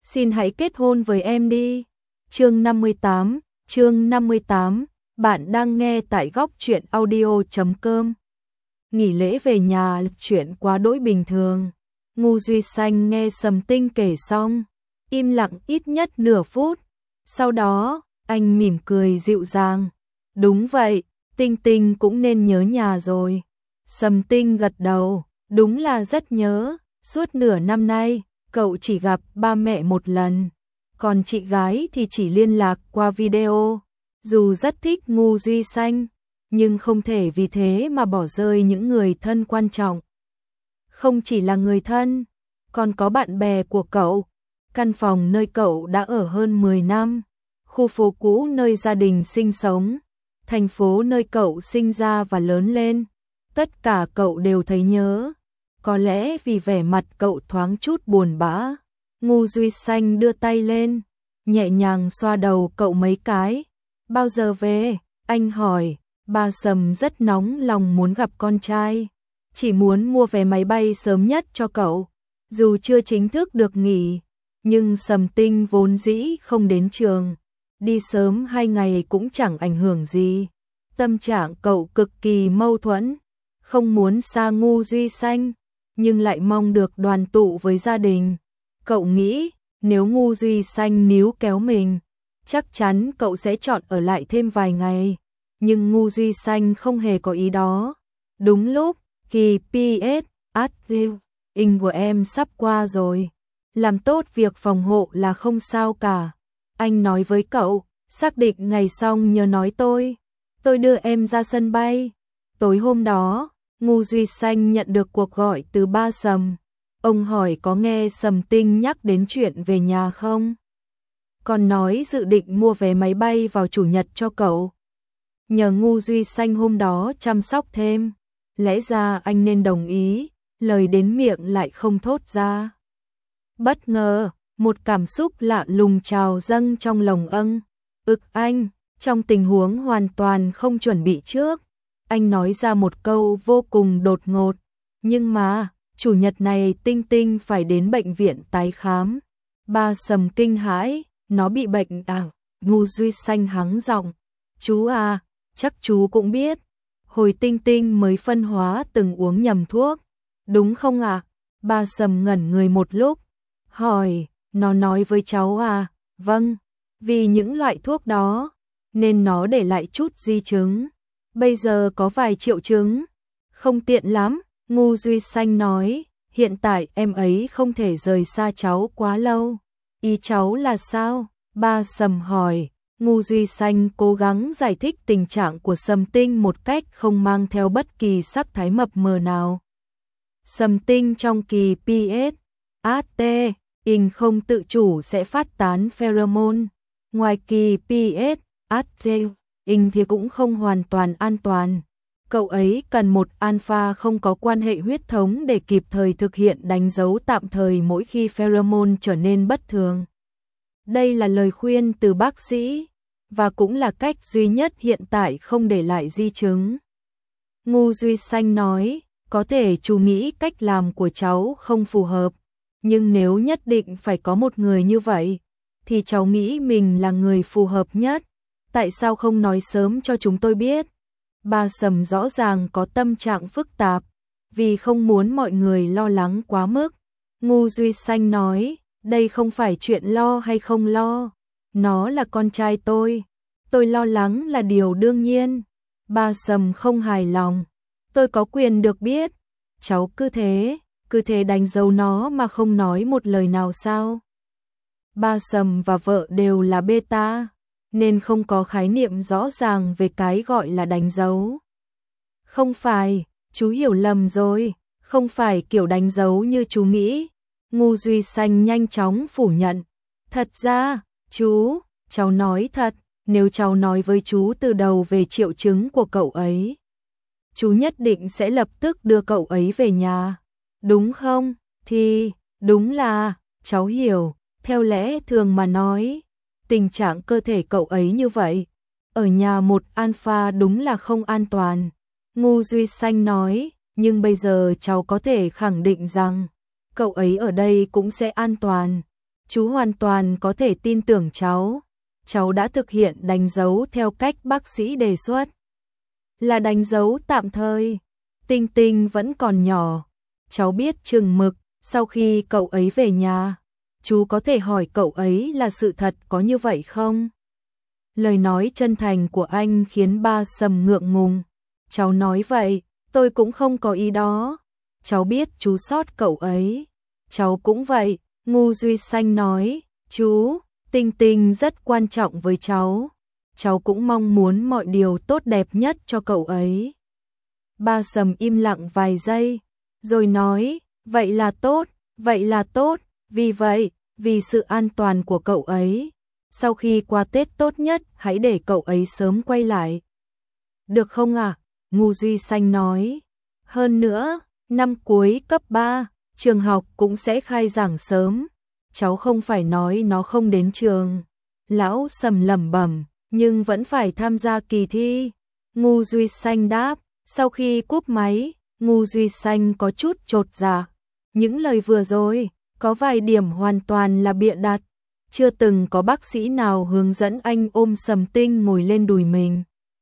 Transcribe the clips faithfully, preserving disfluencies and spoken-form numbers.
xin hãy kết hôn với em đi. Chương năm mươi tám, chương năm mươi tám, bạn đang nghe tại góc truyện audio chấm com. Nghỉ lễ về nhà, chuyện quá đỗi bình thường. Ngu Duy Xanh nghe Sầm Tinh kể xong, im lặng ít nhất nửa phút. Sau đó, anh mỉm cười dịu dàng. Đúng vậy, Tinh Tinh cũng nên nhớ nhà rồi. Sầm Tinh gật đầu, đúng là rất nhớ. Suốt nửa năm nay, cậu chỉ gặp ba mẹ một lần. Còn chị gái thì chỉ liên lạc qua video. Dù rất thích Ngu Duy Xanh, nhưng không thể vì thế mà bỏ rơi những người thân quan trọng. Không chỉ là người thân, còn có bạn bè của cậu. Căn phòng nơi cậu đã ở hơn mười năm, khu phố cũ nơi gia đình sinh sống, thành phố nơi cậu sinh ra và lớn lên. Tất cả cậu đều thấy nhớ. Có lẽ vì vẻ mặt cậu thoáng chút buồn bã, Ngu Duy Xanh đưa tay lên, nhẹ nhàng xoa đầu cậu mấy cái. Bao giờ về? Anh hỏi. Ba Sầm rất nóng lòng muốn gặp con trai, chỉ muốn mua vé máy bay sớm nhất cho cậu. Dù chưa chính thức được nghỉ, nhưng Sầm Tinh vốn dĩ không đến trường, đi sớm hai ngày cũng chẳng ảnh hưởng gì. Tâm trạng cậu cực kỳ mâu thuẫn, không muốn xa Ngu Duy Xanh, nhưng lại mong được đoàn tụ với gia đình. Cậu nghĩ, nếu Ngu Duy Xanh níu kéo mình, chắc chắn cậu sẽ chọn ở lại thêm vài ngày. Nhưng Ngu Duy Xanh không hề có ý đó. Đúng lúc, kỳ pê ét in của em sắp qua rồi. Làm tốt việc phòng hộ là không sao cả. Anh nói với cậu, xác định ngày xong nhớ nói tôi. Tôi đưa em ra sân bay. Tối hôm đó, Ngu Duy Xanh nhận được cuộc gọi từ ba Sầm. Ông hỏi có nghe Sầm Tinh nhắc đến chuyện về nhà không? Còn nói dự định mua vé máy bay vào chủ nhật cho cậu. Nhờ Ngu Duy Xanh hôm đó chăm sóc thêm. Lẽ ra anh nên đồng ý, lời đến miệng lại không thốt ra. Bất ngờ, một cảm xúc lạ lùng trào dâng trong lòng âng. Ực anh, trong tình huống hoàn toàn không chuẩn bị trước. Anh nói ra một câu vô cùng đột ngột. Nhưng mà, chủ nhật này Tinh Tinh phải đến bệnh viện tái khám. Ba Sầm kinh hãi, nó bị bệnh à? Ngu Duy Xanh hắng giọng. Chú à, chắc chú cũng biết. Hồi Tinh Tinh mới phân hóa từng uống nhầm thuốc. Đúng không ạ? À? Ba Sầm ngẩn người một lúc. Hỏi, nó nói với cháu à? Vâng, vì những loại thuốc đó, nên nó để lại chút di chứng. Bây giờ có vài triệu chứng. Không tiện lắm, Ngu Duy Xanh nói. Hiện tại em ấy không thể rời xa cháu quá lâu. Ý cháu là sao? Ba Sầm hỏi. Ngu Duy Xanh cố gắng giải thích tình trạng của Sầm Tinh một cách không mang theo bất kỳ sắc thái mập mờ nào. Sầm Tinh trong kỳ pê ét in không tự chủ sẽ phát tán pheromone. Ngoài kỳ pê ét in thì cũng không hoàn toàn an toàn. Cậu ấy cần một alpha không có quan hệ huyết thống để kịp thời thực hiện đánh dấu tạm thời mỗi khi pheromone trở nên bất thường. Đây là lời khuyên từ bác sĩ, và cũng là cách duy nhất hiện tại không để lại di chứng. Ngu Duy Xanh nói, có thể chú nghĩ cách làm của cháu không phù hợp, nhưng nếu nhất định phải có một người như vậy, thì cháu nghĩ mình là người phù hợp nhất. Tại sao không nói sớm cho chúng tôi biết? Ba Sầm rõ ràng có tâm trạng phức tạp, vì không muốn mọi người lo lắng quá mức. Ngu Duy Xanh nói, đây không phải chuyện lo hay không lo, nó là con trai tôi, tôi lo lắng là điều đương nhiên. Ba Sầm không hài lòng, tôi có quyền được biết. Cháu cứ thế, cứ thế đánh dấu nó mà không nói một lời nào sao? Ba Sầm và vợ đều là beta, nên không có khái niệm rõ ràng về cái gọi là đánh dấu. Không phải, chú hiểu lầm rồi, không phải kiểu đánh dấu như chú nghĩ. Ngu Duy Xanh nhanh chóng phủ nhận. Thật ra, chú, cháu nói thật, nếu cháu nói với chú từ đầu về triệu chứng của cậu ấy, chú nhất định sẽ lập tức đưa cậu ấy về nhà. Đúng không? Thì, đúng là, cháu hiểu, theo lẽ thường mà nói, tình trạng cơ thể cậu ấy như vậy, ở nhà một alpha đúng là không an toàn. Ngu Duy Xanh nói, nhưng bây giờ cháu có thể khẳng định rằng, cậu ấy ở đây cũng sẽ an toàn. Chú hoàn toàn có thể tin tưởng cháu. Cháu đã thực hiện đánh dấu theo cách bác sĩ đề xuất. Là đánh dấu tạm thời. Tinh Tinh vẫn còn nhỏ. Cháu biết chừng mực, sau khi cậu ấy về nhà, chú có thể hỏi cậu ấy là sự thật có như vậy không? Lời nói chân thành của anh khiến Ba Sầm ngượng ngùng. Cháu nói vậy, tôi cũng không có ý đó. Cháu biết chú sót cậu ấy. Cháu cũng vậy, Ngô Duy Xanh nói. Chú, Tinh Tinh rất quan trọng với cháu. Cháu cũng mong muốn mọi điều tốt đẹp nhất cho cậu ấy. Ba Sầm im lặng vài giây, rồi nói, vậy là tốt, vậy là tốt, vì vậy, vì sự an toàn của cậu ấy. Sau khi qua Tết tốt nhất hãy để cậu ấy sớm quay lại. Được không ạ? À? Ngô Duy Xanh nói. Hơn nữa, năm cuối cấp ba, trường học cũng sẽ khai giảng sớm. Cháu không phải nói nó không đến trường. Lão Sầm lẩm bẩm, nhưng vẫn phải tham gia kỳ thi. Ngô Duy Xanh đáp. Sau khi cúp máy, Ngô Duy Xanh có chút chột dạ. Những lời vừa rồi, có vài điểm hoàn toàn là bịa đặt. Chưa từng có bác sĩ nào hướng dẫn anh ôm Sầm Tinh ngồi lên đùi mình.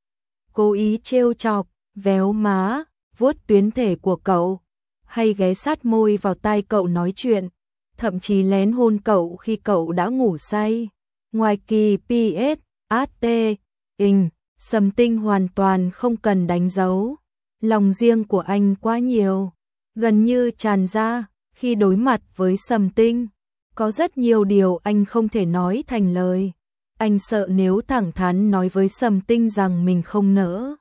Cố ý trêu chọc, véo má, vuốt tuyến thể của cậu, hay ghé sát môi vào tai cậu nói chuyện, thậm chí lén hôn cậu khi cậu đã ngủ say. Ngoài kỳ pê ét, hát tê, ing, Sầm Tinh hoàn toàn không cần đánh dấu. Lòng riêng của anh quá nhiều, gần như tràn ra khi đối mặt với Sầm Tinh. Có rất nhiều điều anh không thể nói thành lời. Anh sợ nếu thẳng thắn nói với Sầm Tinh rằng mình không nỡ,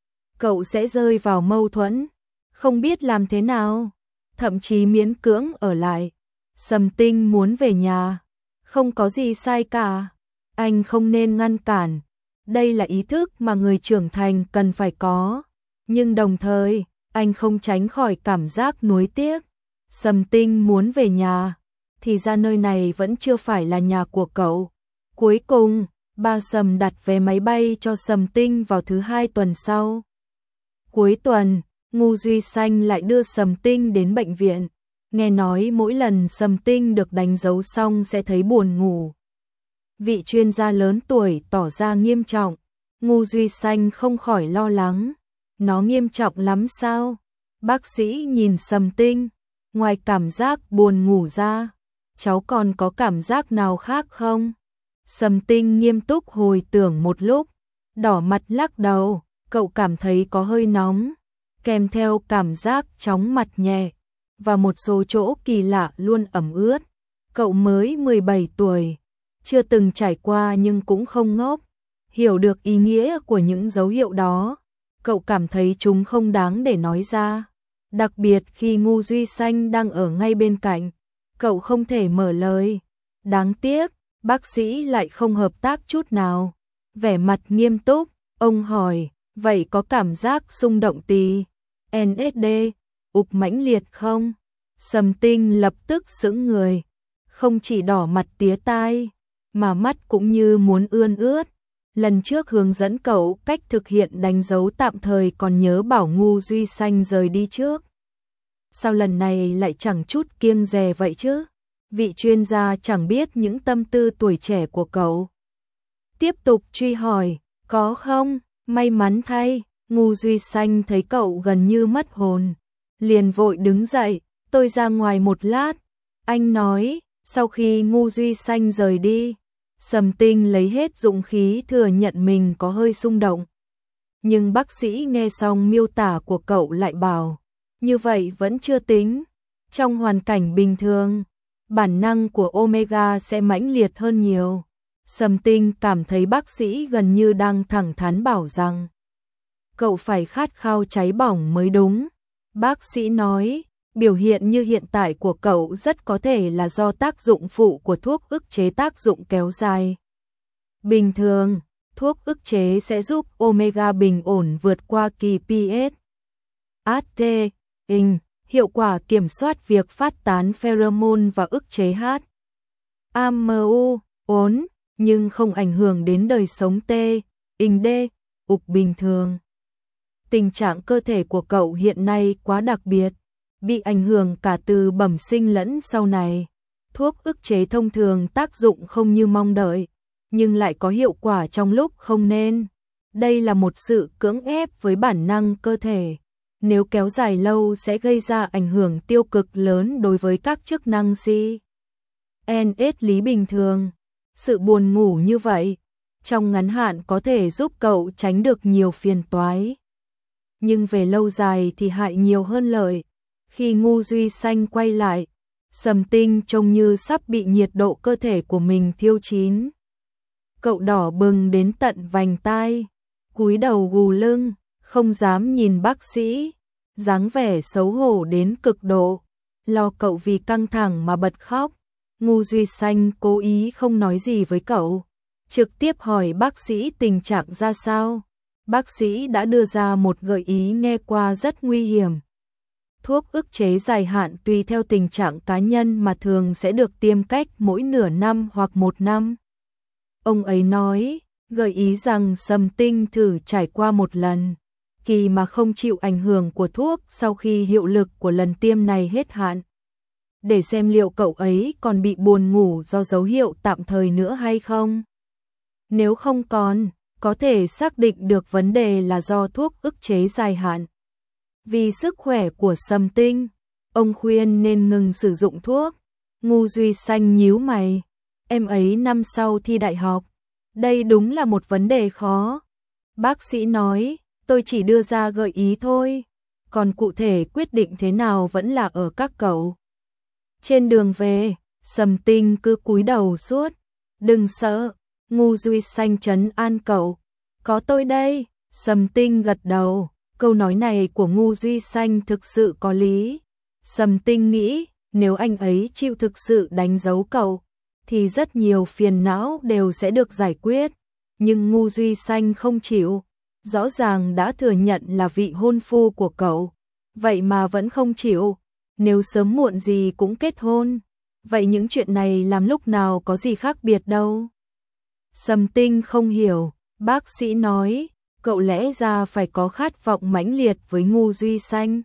cậu sẽ rơi vào mâu thuẫn, không biết làm thế nào, thậm chí miễn cưỡng ở lại. Sầm Tinh muốn về nhà, không có gì sai cả. Anh không nên ngăn cản. Đây là ý thức mà người trưởng thành cần phải có. Nhưng đồng thời, anh không tránh khỏi cảm giác nuối tiếc. Sầm Tinh muốn về nhà, thì ra nơi này vẫn chưa phải là nhà của cậu. Cuối cùng, Ba Sầm đặt vé máy bay cho Sầm Tinh vào thứ hai tuần sau. Cuối tuần, Ngô Duy Xanh lại đưa Sầm Tinh đến bệnh viện. Nghe nói mỗi lần Sầm Tinh được đánh dấu xong sẽ thấy buồn ngủ. Vị chuyên gia lớn tuổi tỏ ra nghiêm trọng. Ngô Duy Xanh không khỏi lo lắng. Nó nghiêm trọng lắm sao? Bác sĩ nhìn Sầm Tinh. Ngoài cảm giác buồn ngủ ra, cháu còn có cảm giác nào khác không? Sầm Tinh nghiêm túc hồi tưởng một lúc, đỏ mặt lắc đầu. Cậu cảm thấy có hơi nóng, kèm theo cảm giác chóng mặt nhẹ, và một số chỗ kỳ lạ luôn ẩm ướt. Cậu mới mười bảy tuổi, chưa từng trải qua nhưng cũng không ngốc, hiểu được ý nghĩa của những dấu hiệu đó. Cậu cảm thấy chúng không đáng để nói ra, đặc biệt khi Ngô Duy Xanh đang ở ngay bên cạnh. Cậu không thể mở lời. Đáng tiếc, bác sĩ lại không hợp tác chút nào. Vẻ mặt nghiêm túc, ông hỏi, vậy có cảm giác xung động tì, en ét đê, ục mãnh liệt không? Sầm Tinh lập tức sững người, không chỉ đỏ mặt tía tai, mà mắt cũng như muốn ươn ướt. Lần trước hướng dẫn cậu cách thực hiện đánh dấu tạm thời còn nhớ bảo Ngô Duy Xanh rời đi trước. Sao lần này lại chẳng chút kiêng dè vậy chứ? Vị chuyên gia chẳng biết những tâm tư tuổi trẻ của cậu. Tiếp tục truy hỏi, có không? May mắn thay, Ngô Duy Xanh thấy cậu gần như mất hồn, liền vội đứng dậy, tôi ra ngoài một lát. Anh nói, sau khi Ngô Duy Xanh rời đi, Sầm Tinh lấy hết dũng khí thừa nhận mình có hơi xung động. Nhưng bác sĩ nghe xong miêu tả của cậu lại bảo, như vậy vẫn chưa tính. Trong hoàn cảnh bình thường, bản năng của Omega sẽ mãnh liệt hơn nhiều. Sầm Tinh cảm thấy bác sĩ gần như đang thẳng thắn bảo rằng cậu phải khát khao cháy bỏng mới đúng. Bác sĩ nói, biểu hiện như hiện tại của cậu rất có thể là do tác dụng phụ của thuốc ức chế tác dụng kéo dài. Bình thường, thuốc ức chế sẽ giúp Omega bình ổn vượt qua kỳ pê ét, hát tê, ing, hiệu quả kiểm soát việc phát tán pheromone và ức chế H A M U, ốn, nhưng không ảnh hưởng đến đời sống T, ing D, ục bình thường. Tình trạng cơ thể của cậu hiện nay quá đặc biệt, bị ảnh hưởng cả từ bẩm sinh lẫn sau này. Thuốc ức chế thông thường tác dụng không như mong đợi, nhưng lại có hiệu quả trong lúc không nên. Đây là một sự cưỡng ép với bản năng cơ thể. Nếu kéo dài lâu sẽ gây ra ảnh hưởng tiêu cực lớn đối với các chức năng si en ét lý bình thường. Sự buồn ngủ như vậy, trong ngắn hạn có thể giúp cậu tránh được nhiều phiền toái. Nhưng về lâu dài thì hại nhiều hơn lợi. Khi Ngu Duy Xanh quay lại, Sầm Tinh trông như sắp bị nhiệt độ cơ thể của mình thiêu chín. Cậu đỏ bừng đến tận vành tai, cúi đầu gù lưng, không dám nhìn bác sĩ, dáng vẻ xấu hổ đến cực độ, lo cậu vì căng thẳng mà bật khóc. Ngu Duy Xanh cố ý không nói gì với cậu, trực tiếp hỏi bác sĩ tình trạng ra sao. Bác sĩ đã đưa ra một gợi ý nghe qua rất nguy hiểm. Thuốc ức chế dài hạn tùy theo tình trạng cá nhân mà thường sẽ được tiêm cách mỗi nửa năm hoặc một năm. Ông ấy nói, gợi ý rằng Sầm Tinh thử trải qua một lần, kỳ mà không chịu ảnh hưởng của thuốc sau khi hiệu lực của lần tiêm này hết hạn. Để xem liệu cậu ấy còn bị buồn ngủ do dấu hiệu tạm thời nữa hay không. Nếu không còn, có thể xác định được vấn đề là do thuốc ức chế dài hạn. Vì sức khỏe của Sầm Tinh, ông khuyên nên ngừng sử dụng thuốc. Ngu Duy Xanh nhíu mày, em ấy năm sau thi đại học. Đây đúng là một vấn đề khó. Bác sĩ nói, tôi chỉ đưa ra gợi ý thôi, còn cụ thể quyết định thế nào vẫn là ở các cậu. Trên đường về, Sầm Tinh cứ cúi đầu suốt. Đừng sợ, Ngu Duy Xanh trấn an cậu. Có tôi đây. Sầm Tinh gật đầu. Câu nói này của Ngu Duy Xanh thực sự có lý. Sầm Tinh nghĩ, nếu anh ấy chịu thực sự đánh dấu cậu, thì rất nhiều phiền não đều sẽ được giải quyết. Nhưng Ngu Duy Xanh không chịu. Rõ ràng đã thừa nhận là vị hôn phu của cậu, vậy mà vẫn không chịu. Nếu sớm muộn gì cũng kết hôn, vậy những chuyện này làm lúc nào có gì khác biệt đâu. Sầm Tinh không hiểu, bác sĩ nói, cậu lẽ ra phải có khát vọng mãnh liệt với Ngu Duy Xanh.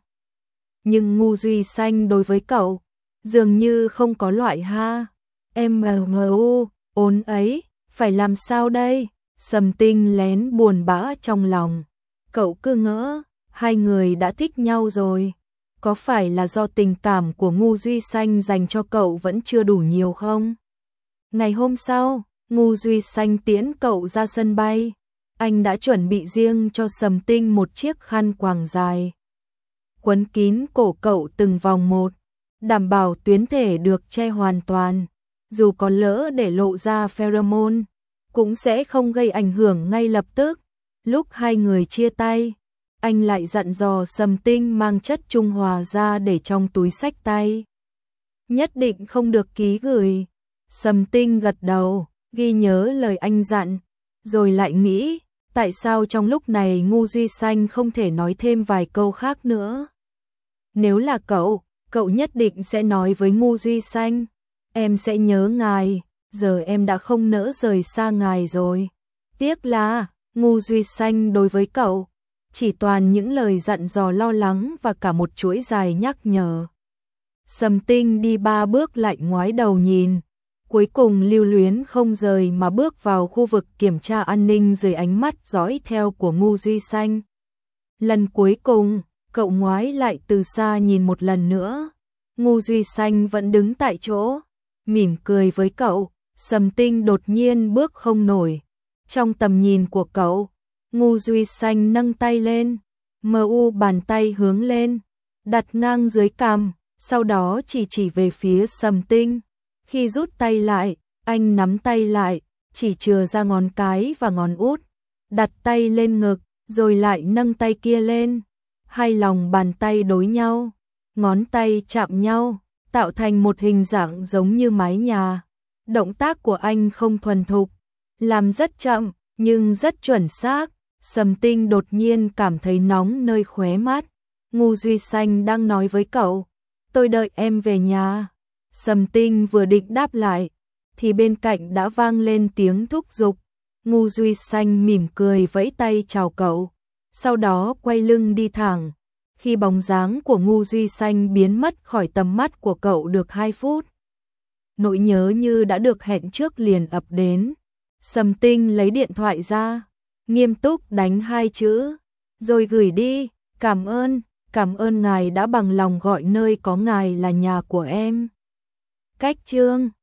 Nhưng Ngu Duy Xanh đối với cậu, dường như không có loại ha. Em mờ u, ốn ấy, phải làm sao đây? Sầm Tinh lén buồn bã trong lòng. Cậu cứ ngỡ, hai người đã thích nhau rồi. Có phải là do tình cảm của Ngu Duy Xanh dành cho cậu vẫn chưa đủ nhiều không? Ngày hôm sau, Ngu Duy Xanh tiễn cậu ra sân bay. Anh đã chuẩn bị riêng cho Sầm Tinh một chiếc khăn quàng dài, quấn kín cổ cậu từng vòng một, đảm bảo tuyến thể được che hoàn toàn. Dù có lỡ để lộ ra pheromone, cũng sẽ không gây ảnh hưởng ngay lập tức. Lúc hai người chia tay, anh lại dặn dò Sầm Tinh mang chất trung hòa ra để trong túi xách tay. Nhất định không được ký gửi. Sầm Tinh gật đầu, ghi nhớ lời anh dặn, rồi lại nghĩ, tại sao trong lúc này Ngu Duy Xanh không thể nói thêm vài câu khác nữa. Nếu là cậu, cậu nhất định sẽ nói với Ngu Duy Xanh, em sẽ nhớ ngài, giờ em đã không nỡ rời xa ngài rồi. Tiếc là, Ngu Duy Xanh đối với cậu, chỉ toàn những lời dặn dò lo lắng và cả một chuỗi dài nhắc nhở. Sầm Tinh đi ba bước lại ngoái đầu nhìn, cuối cùng lưu luyến không rời mà bước vào khu vực kiểm tra an ninh dưới ánh mắt dõi theo của Ngu Duy Xanh. Lần cuối cùng, cậu ngoái lại từ xa nhìn một lần nữa. Ngu Duy Xanh vẫn đứng tại chỗ, mỉm cười với cậu. Sầm Tinh đột nhiên bước không nổi. Trong tầm nhìn của cậu, Ngu Duy Xanh nâng tay lên, mờ u bàn tay hướng lên, đặt ngang dưới cằm, sau đó chỉ chỉ về phía Sầm Tinh. Khi rút tay lại, anh nắm tay lại, chỉ chừa ra ngón cái và ngón út, đặt tay lên ngực, rồi lại nâng tay kia lên. Hai lòng bàn tay đối nhau, ngón tay chạm nhau, tạo thành một hình dạng giống như mái nhà. Động tác của anh không thuần thục, làm rất chậm, nhưng rất chuẩn xác. Sầm Tinh đột nhiên cảm thấy nóng nơi khóe mắt. Ngu Duy Xanh đang nói với cậu, tôi đợi em về nhà. Sầm Tinh vừa định đáp lại, thì bên cạnh đã vang lên tiếng thúc giục. Ngu Duy Xanh mỉm cười vẫy tay chào cậu, sau đó quay lưng đi thẳng. Khi bóng dáng của Ngu Duy Xanh biến mất khỏi tầm mắt của cậu được hai phút, nỗi nhớ như đã được hẹn trước liền ập đến. Sầm Tinh lấy điện thoại ra, nghiêm túc đánh hai chữ, rồi gửi đi, cảm ơn, cảm ơn ngài đã bằng lòng gọi nơi có ngài là nhà của em. Cách chương